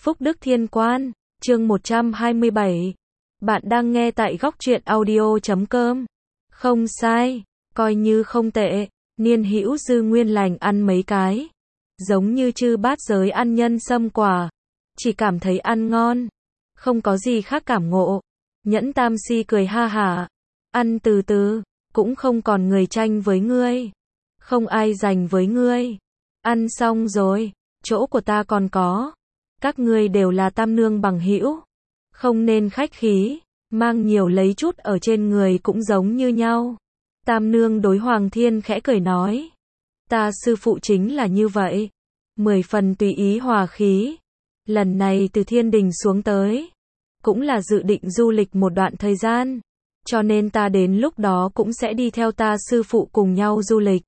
Phúc Đức Thiên Quan, chương 127. Bạn đang nghe tại góc truyện audio.com. Không sai, coi như không tệ. Niên Hữu Dư nguyên lành ăn mấy cái, giống như chư bát giới ăn nhân sâm quả, chỉ cảm thấy ăn ngon, không có gì khác cảm ngộ. Nhẫn Tam Si cười ha hả, ăn từ từ, cũng không còn người tranh với ngươi, không ai giành với ngươi. Ăn xong rồi, chỗ của ta còn có. Các ngươi đều là tam nương bằng hữu, không nên khách khí, mang nhiều lấy chút ở trên người cũng giống như nhau. Tam nương đối Hoàng Thiên khẽ cười nói, ta sư phụ chính là như vậy, 10 phần tùy ý hòa khí. Lần này từ thiên đình xuống tới, cũng là dự định du lịch một đoạn thời gian, cho nên ta đến lúc đó cũng sẽ đi theo ta sư phụ cùng nhau du lịch.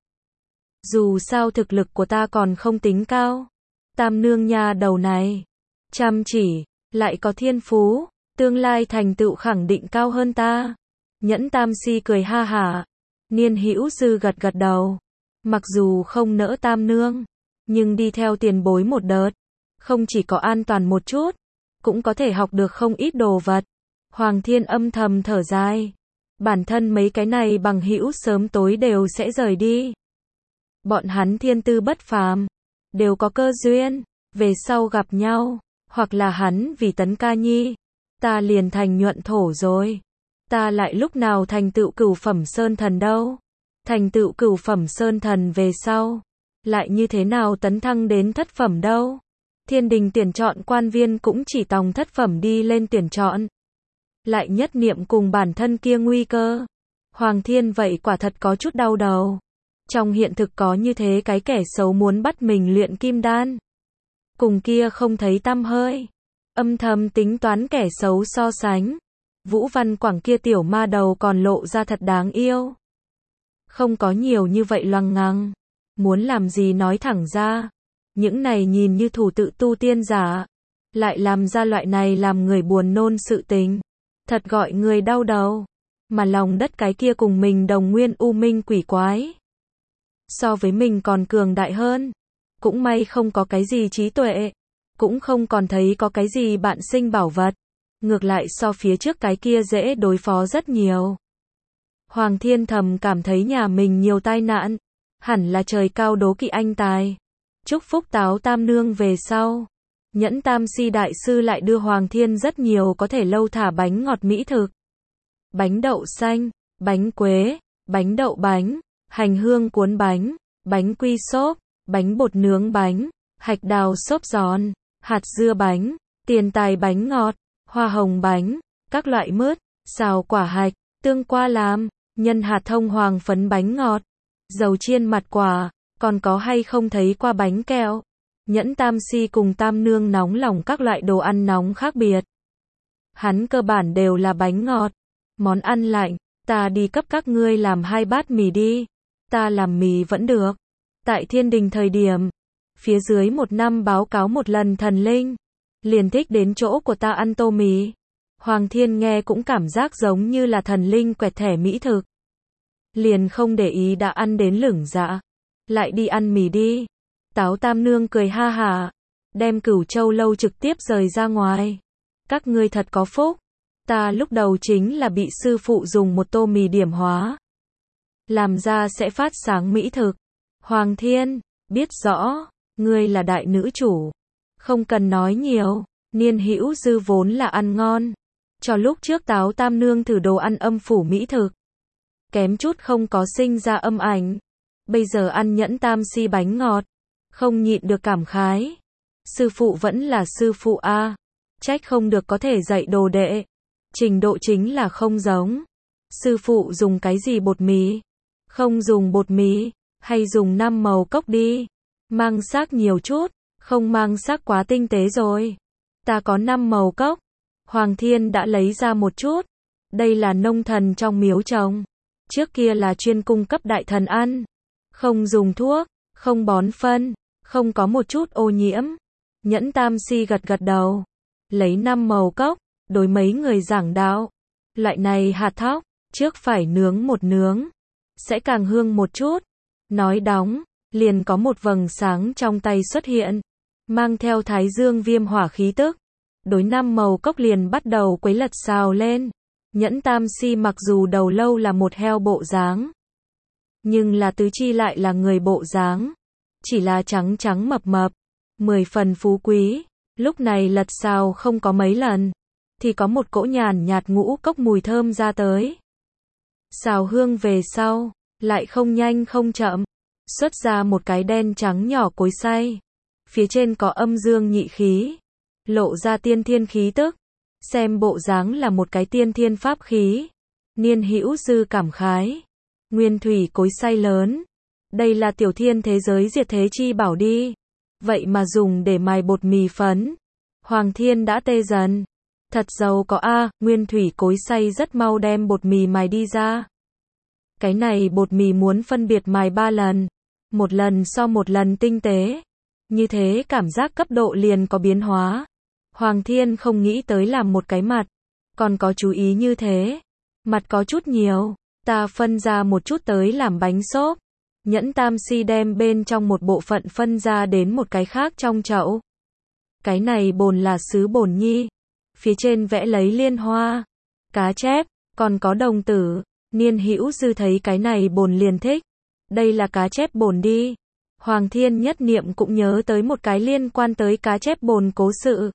Dù sao thực lực của ta còn không tính cao, tam nương nha đầu này, chăm chỉ, lại có thiên phú, tương lai thành tựu khẳng định cao hơn ta. Nhẫn Tam Si cười ha hả, Niên Hữu Dư gật gật đầu, mặc dù không nỡ tam nương, nhưng đi theo tiền bối một đợt, không chỉ có an toàn một chút, cũng có thể học được không ít đồ vật. Hoàng Thiên âm thầm thở dài, bản thân mấy cái này bằng hữu sớm tối đều sẽ rời đi. Bọn hắn thiên tư bất phàm, đều có cơ duyên, về sau gặp nhau, hoặc là hắn vì Tấn Ca Nhi, ta liền thành nhuận thổ rồi. Ta lại lúc nào thành tựu cửu phẩm sơn thần đâu? Thành tựu cửu phẩm sơn thần về sau, lại như thế nào tấn thăng đến thất phẩm đâu? Thiên đình tuyển chọn quan viên cũng chỉ tòng thất phẩm đi lên tuyển chọn. Lại nhất niệm cùng bản thân kia nguy cơ. Hoàng Thiên vậy quả thật có chút đau đầu. Trong hiện thực có như thế cái kẻ xấu muốn bắt mình luyện kim đan, cùng kia không thấy tăm hơi, âm thầm tính toán kẻ xấu so sánh. Vũ Văn Quảng kia tiểu ma đầu còn lộ ra thật đáng yêu. Không có nhiều như vậy loằng ngằng, muốn làm gì nói thẳng ra. Những này nhìn như thủ tự tu tiên giả, lại làm ra loại này làm người buồn nôn sự tình, thật gọi người đau đầu. Mà lòng đất cái kia cùng mình đồng nguyên u minh quỷ quái, so với mình còn cường đại hơn. Cũng may không có cái gì trí tuệ, cũng không còn thấy có cái gì bạn sinh bảo vật, ngược lại so phía trước cái kia dễ đối phó rất nhiều. Hoàng Thiên thầm cảm thấy nhà mình nhiều tai nạn, hẳn là trời cao đố kỵ anh tài. Chúc phúc táo tam nương về sau, Nhẫn Tam Si đại sư lại đưa Hoàng Thiên rất nhiều có thể lâu thả bánh ngọt mỹ thực. Bánh đậu xanh, bánh quế, bánh đậu bánh, hành hương cuốn bánh, bánh quy xốp, bánh bột nướng bánh, hạch đào xốp giòn, hạt dưa bánh, tiền tài bánh ngọt, hoa hồng bánh, các loại mứt, xào quả hạch, tương qua làm, nhân hạt thông hoàng phấn bánh ngọt, dầu chiên mặt quả, còn có hay không thấy qua bánh kẹo. Nhẫn Tam Si cùng tam nương nóng lòng các loại đồ ăn nóng khác biệt. Hắn cơ bản đều là bánh ngọt, món ăn lạnh, ta đi cấp các ngươi làm 2 bát mì đi. Ta làm mì vẫn được. Tại thiên đình thời điểm, phía dưới 1 năm báo cáo một lần thần linh, liền thích đến chỗ của ta ăn tô mì. Hoàng Thiên nghe cũng cảm giác giống như là thần linh quẹt thẻ mỹ thực. Liền không để ý đã ăn đến lửng dạ, lại đi ăn mì đi. Táo tam nương cười ha hả, đem Cửu Châu lâu trực tiếp rời ra ngoài. Các ngươi thật có phúc, ta lúc đầu chính là bị sư phụ dùng một tô mì điểm hóa, làm ra sẽ phát sáng mỹ thực. Hoàng Thiên, biết rõ, ngươi là đại nữ chủ, không cần nói nhiều. Niên Hữu Dư vốn là ăn ngon, cho lúc trước táo tam nương thử đồ ăn âm phủ mỹ thực, kém chút không có sinh ra âm ảnh. Bây giờ ăn Nhẫn Tam Si bánh ngọt, không nhịn được cảm khái. Sư phụ vẫn là sư phụ a, trách không được có thể dạy đồ đệ. Trình độ chính là không giống. Sư phụ dùng cái gì bột mì? Không dùng bột mì, hay dùng 5 màu cốc đi. Mang sắc nhiều chút, không mang sắc quá tinh tế rồi. Ta có 5 màu cốc. Hoàng Thiên đã lấy ra một chút. Đây là nông thần trong miếu trồng. Trước kia là chuyên cung cấp đại thần ăn. Không dùng thuốc, không bón phân, không có một chút ô nhiễm. Nhẫn Tam Si gật gật đầu. Lấy 5 màu cốc, đối mấy người giảng đạo. Loại này hạt thóc, trước phải nướng một nướng, sẽ càng hương một chút. Nói đóng, liền có một vầng sáng trong tay xuất hiện. mang theo thái dương viêm hỏa khí tức. Đối năm màu cốc liền bắt đầu quấy lật xào lên. Nhẫn tam si mặc dù đầu lâu là một heo bộ dáng, nhưng là tứ chi lại là người bộ dáng. Chỉ là trắng trắng mập mập, 10 phần phú quý. Lúc này lật xào không có mấy lần, thì có một cỗ nhàn nhạt ngũ cốc mùi thơm ra tới. Xào hương về sau, lại không nhanh không chậm, xuất ra một cái đen trắng nhỏ cối xay. Phía trên có âm dương nhị khí, lộ ra tiên thiên khí tức. Xem bộ dáng là một cái tiên thiên pháp khí. Niên Hữu Dư cảm khái. Nguyên thủy cối xay lớn. Đây là tiểu thiên thế giới diệt thế chi bảo đi. Vậy mà dùng để mài bột mì phấn. Hoàng thiên đã tê dần. Thật giàu có a, nguyên thủy cối xay rất mau đem bột mì mài đi ra. Cái này bột mì muốn phân biệt mài 3 lần. Một lần so một lần tinh tế. Như thế cảm giác cấp độ liền có biến hóa. Hoàng thiên không nghĩ tới làm một cái mặt. Còn có chú ý như thế. Mặt có chút nhiều. Ta phân ra một chút tới làm bánh xốp. Nhẫn tam si đem bên trong một bộ phận phân ra đến một cái khác trong chậu. Cái này bồn là sứ bồn nhi. Phía trên vẽ lấy liên hoa, cá chép, còn có đồng tử. Niên Hữu Dư thấy cái này bồn liền thích. Đây là cá chép bồn đi. Hoàng thiên nhất niệm cũng nhớ tới một cái liên quan tới cá chép bồn cố sự.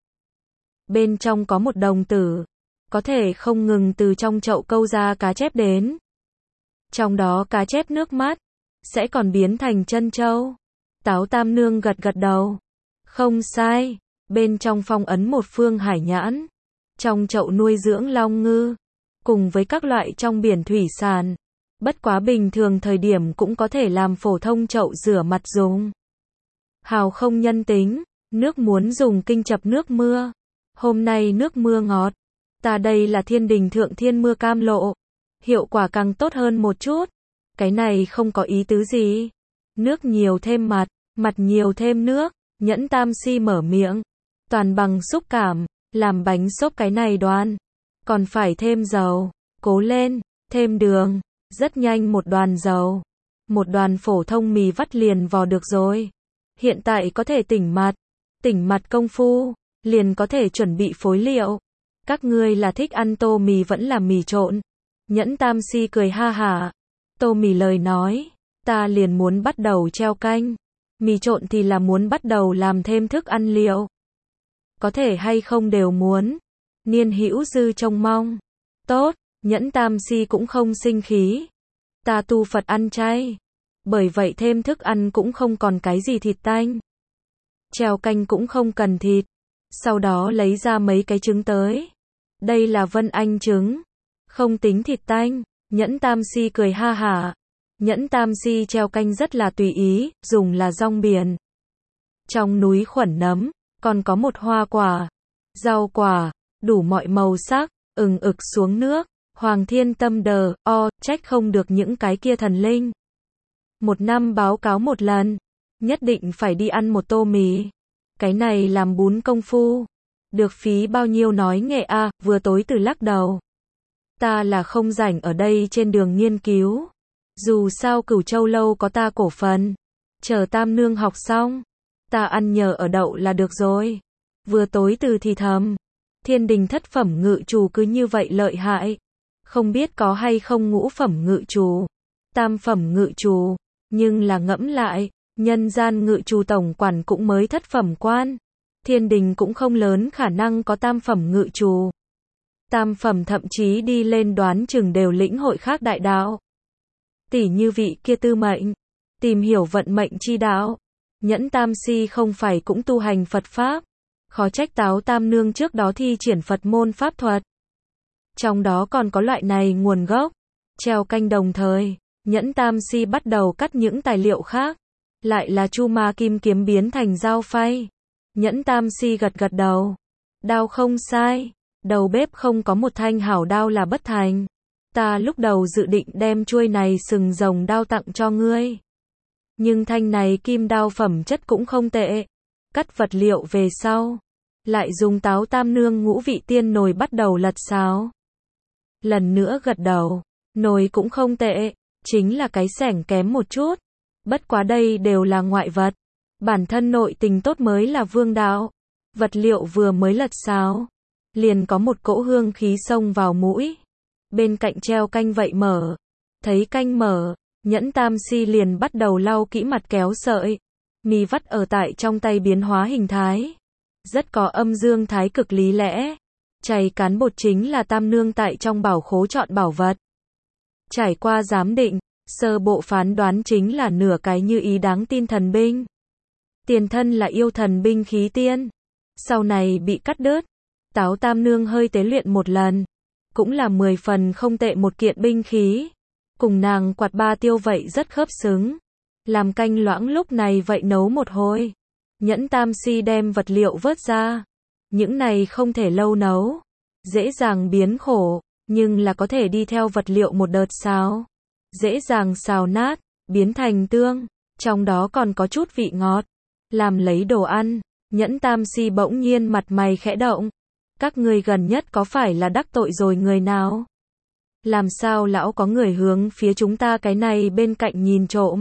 Bên trong có một đồng tử, có thể không ngừng từ trong chậu câu ra cá chép đến. Trong đó cá chép nước mắt sẽ còn biến thành chân châu. Táo Tam Nương gật gật đầu. Không sai, bên trong phong ấn một phương hải nhãn. Trong chậu nuôi dưỡng long ngư, cùng với các loại trong biển thủy sản. Bất quá bình thường thời điểm cũng có thể làm phổ thông chậu rửa mặt dùng. Hào không nhân tính, nước muốn dùng kinh chập nước mưa. Hôm nay nước mưa ngọt. Ta đây là thiên đình thượng thiên mưa cam lộ. Hiệu quả càng tốt hơn một chút. Cái này không có ý tứ gì. Nước nhiều thêm mặt, mặt nhiều thêm nước. Nhẫn tam si mở miệng. Toàn bằng xúc cảm, làm bánh xốp cái này đoan. Còn phải thêm dầu, cố lên, thêm đường. Rất nhanh một đoàn dầu. Một đoàn phổ thông mì vắt liền vò được rồi. Hiện tại có thể tỉnh mặt công phu. Liền có thể chuẩn bị phối liệu. Các ngươi là thích ăn tô mì vẫn là mì trộn? Nhẫn tam si cười ha hả. Tô mì lời nói. Ta liền muốn bắt đầu treo canh. Mì trộn thì là muốn bắt đầu làm thêm thức ăn liệu. Có thể hay không đều muốn. Niên Hữu Dư trông mong. Tốt, nhẫn tam si cũng không sinh khí. Ta tu Phật ăn chay. Bởi vậy thêm thức ăn cũng không còn cái gì thịt tanh. Treo canh cũng không cần thịt. Sau đó lấy ra mấy cái trứng tới. Đây là Vân Anh trứng. Không tính thịt tanh. Nhẫn tam si cười ha hả. Nhẫn tam si treo canh rất là tùy ý, dùng là rong biển. Trong núi khuẩn nấm, còn có một hoa quả, rau quả, đủ mọi màu sắc, ừng ực xuống nước. Hoàng thiên tâm đờ, trách không được những cái kia thần linh. Một năm báo cáo một lần, nhất định phải đi ăn một tô mì. Cái này làm bún công phu. Được phí bao nhiêu nói nghệ a, vừa tối từ lắc đầu. Ta là không rảnh ở đây trên đường nghiên cứu. Dù sao Cửu Châu lâu có ta cổ phần. Chờ Tam Nương học xong, ta ăn nhờ ở đậu là được rồi. Vừa tối từ thì thầm. Thiên đình thất phẩm ngự trù cứ như vậy lợi hại. Không biết có hay không ngũ phẩm ngự trù, tam phẩm ngự trù. Nhưng là ngẫm lại, nhân gian ngự trù tổng quản cũng mới thất phẩm quan. Thiên đình cũng không lớn khả năng có tam phẩm ngự trù. Tam phẩm thậm chí đi lên đoán chừng đều lĩnh hội khác đại đạo. Tỷ như vị kia tư mệnh, tìm hiểu vận mệnh chi đạo. Nhẫn tam si không phải cũng tu hành Phật Pháp. Khó trách Táo Tam Nương trước đó thi triển Phật môn pháp thuật. Trong đó còn có loại này nguồn gốc. Treo canh đồng thời, Nhẫn tam si bắt đầu cắt những tài liệu khác. Lại là chu ma kim kiếm biến thành dao phay. Nhẫn tam si gật gật đầu. Đao không sai. Đầu bếp không có một thanh hảo đao là bất thành. Ta lúc đầu dự định đem chuôi này sừng rồng đao tặng cho ngươi. Nhưng thanh này kim đao phẩm chất cũng không tệ. Cắt vật liệu về sau. Lại dùng Táo Tam Nương ngũ vị tiên nồi bắt đầu lật xào. Lần nữa gật đầu. Nồi cũng không tệ. Chính là cái xẻng kém một chút. Bất quá đây đều là ngoại vật. Bản thân nội tình tốt mới là vương đạo. Vật liệu vừa mới lật xào, liền có một cỗ hương khí xông vào mũi. Bên cạnh treo canh vậy mở. Thấy canh mở, Nhẫn Tam Si liền bắt đầu lau kỹ mặt kéo sợi. Mì vắt ở tại trong tay biến hóa hình thái. Rất có âm dương thái cực lý lẽ. Chày cán bột chính là Tam Nương tại trong bảo khố chọn bảo vật. Trải qua giám định, sơ bộ phán đoán chính là nửa cái như ý đáng tin thần binh. Tiền thân là yêu thần binh khí tiên. Sau này bị cắt đứt. Táo Tam Nương hơi tế luyện một lần. Cũng là 10 phần không tệ một kiện binh khí. Cùng nàng quạt ba tiêu vậy rất khớp xứng. Làm canh loãng lúc này vậy nấu một hồi. Nhẫn Tam Si đem vật liệu vớt ra. Những này không thể lâu nấu. Dễ dàng biến khổ, nhưng là có thể đi theo vật liệu một đợt xào. Dễ dàng xào nát, biến thành tương. Trong đó còn có chút vị ngọt. Làm lấy đồ ăn. Nhẫn Tam Si bỗng nhiên mặt mày khẽ động. Các ngươi gần nhất có phải là đắc tội rồi người nào? Làm sao lão có người hướng phía chúng ta cái này bên cạnh nhìn trộm?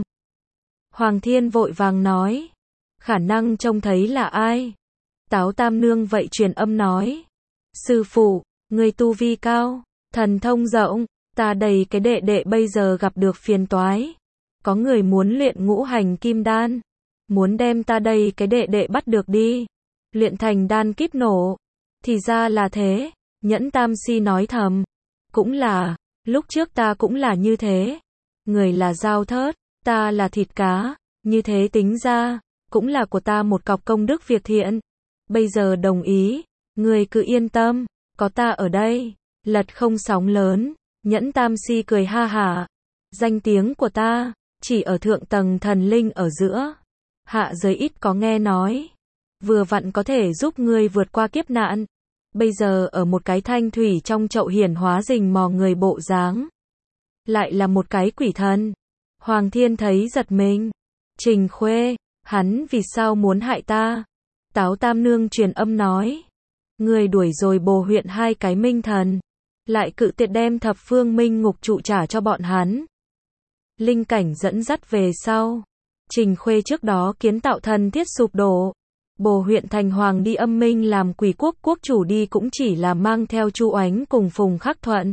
Hoàng Thiên vội vàng nói. Khả năng trông thấy là ai? Táo Tam Nương vậy truyền âm nói. Sư phụ, người tu vi cao, thần thông rộng, ta đầy cái đệ đệ bây giờ gặp được phiền toái. Có người muốn luyện ngũ hành kim đan. Muốn đem ta đây cái đệ đệ bắt được đi. Luyện thành đan kíp nổ. Thì ra là thế. Nhẫn Tam Si nói thầm. Cũng là, lúc trước ta cũng là như thế. Người là dao thớt, ta là thịt cá. Như thế tính ra, cũng là của ta một cọc công đức việc thiện. Bây giờ đồng ý, người cứ yên tâm, có ta ở đây. Lật không sóng lớn. Nhẫn Tam Si cười ha hả. Danh tiếng của ta, chỉ ở thượng tầng thần linh ở giữa. Hạ giới ít có nghe nói. Vừa vặn có thể giúp ngươi vượt qua kiếp nạn. Bây giờ ở một cái thanh thủy trong chậu hiển hóa rình mò người bộ dáng. Lại là một cái quỷ thần. Hoàng Thiên thấy giật mình. Trình Khuê, hắn vì sao muốn hại ta? Táo Tam Nương truyền âm nói. Người đuổi rồi Bồ huyện 2 cái minh thần. Lại cự tuyệt đem thập phương minh ngục trụ trả cho bọn hắn. Linh cảnh dẫn dắt về sau. Trình Khuê trước đó kiến tạo thần thiết sụp đổ. Bồ huyện thành hoàng đi âm minh làm quỷ quốc quốc chủ đi cũng chỉ là mang theo Chu Oánh cùng Phùng Khắc Thuận.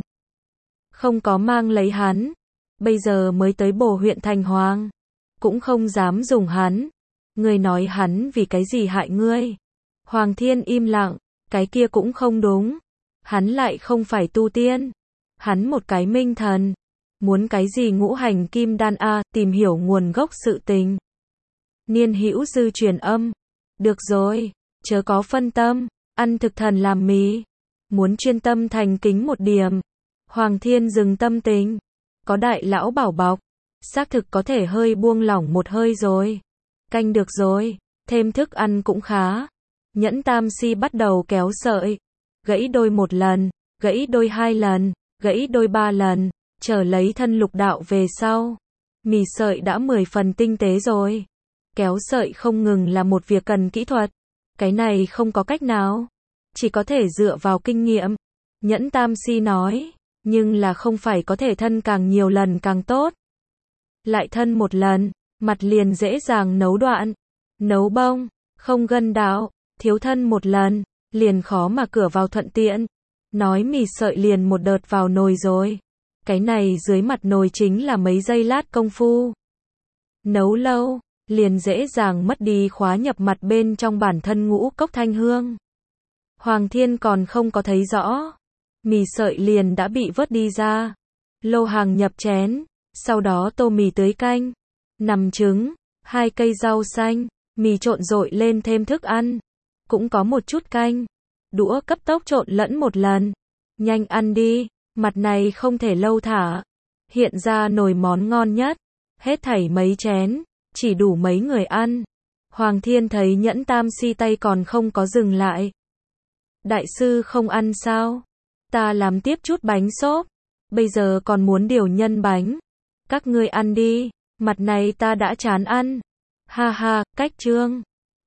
Không có mang lấy hắn. Bây giờ mới tới Bồ huyện thành hoàng. Cũng không dám dùng hắn. Ngươi nói hắn vì cái gì hại ngươi? Hoàng Thiên im lặng. Cái kia cũng không đúng. Hắn lại không phải tu tiên. Hắn một cái minh thần. Muốn cái gì ngũ hành kim đan a, tìm hiểu nguồn gốc sự tình. Niên Hữu Dư truyền âm. Được rồi, chớ có phân tâm, ăn thực thần làm mì. Muốn chuyên tâm thành kính một điểm. Hoàng Thiên dừng tâm tình. Có đại lão bảo bọc. Xác thực có thể hơi buông lỏng một hơi rồi. Canh được rồi, thêm thức ăn cũng khá. Nhẫn Tam Si bắt đầu kéo sợi. Gãy đôi 1 lần, gãy đôi 2 lần, gãy đôi 3 lần. Trở lấy thân lục đạo về sau. Mì sợi đã 10 phần tinh tế rồi. Kéo sợi không ngừng là một việc cần kỹ thuật. Cái này không có cách nào. Chỉ có thể dựa vào kinh nghiệm. Nhẫn Tam Si nói. Nhưng là không phải có thể thân càng nhiều lần càng tốt. Lại thân 1 lần, mặt liền dễ dàng nấu đoạn. Nấu bông, không gân đạo. Thiếu thân 1 lần, liền khó mà cửa vào thuận tiện. Nói mì sợi liền một đợt vào nồi rồi. Cái này dưới mặt nồi chính là mấy giây lát công phu. Nấu lâu, liền dễ dàng mất đi khóa nhập mặt bên trong bản thân ngũ cốc thanh hương. Hoàng Thiên còn không có thấy rõ. Mì sợi liền đã bị vớt đi ra. Lô hàng nhập chén. Sau đó tô mì tưới canh. Nằm trứng, 2 cây rau xanh. Mì trộn rội lên thêm thức ăn. Cũng có một chút canh. Đũa cấp tốc trộn lẫn 1 lần. Nhanh ăn đi. Mặt này không thể lâu thả. Hiện ra nồi món ngon nhất. Hết thảy mấy chén. Chỉ đủ mấy người ăn. Hoàng Thiên thấy Nhẫn Tam Si tay còn không có dừng lại. Đại sư không ăn sao? Ta làm tiếp chút bánh xốp. Bây giờ còn muốn điều nhân bánh. Các ngươi ăn đi. Mặt này ta đã chán ăn. Ha ha, cách trương.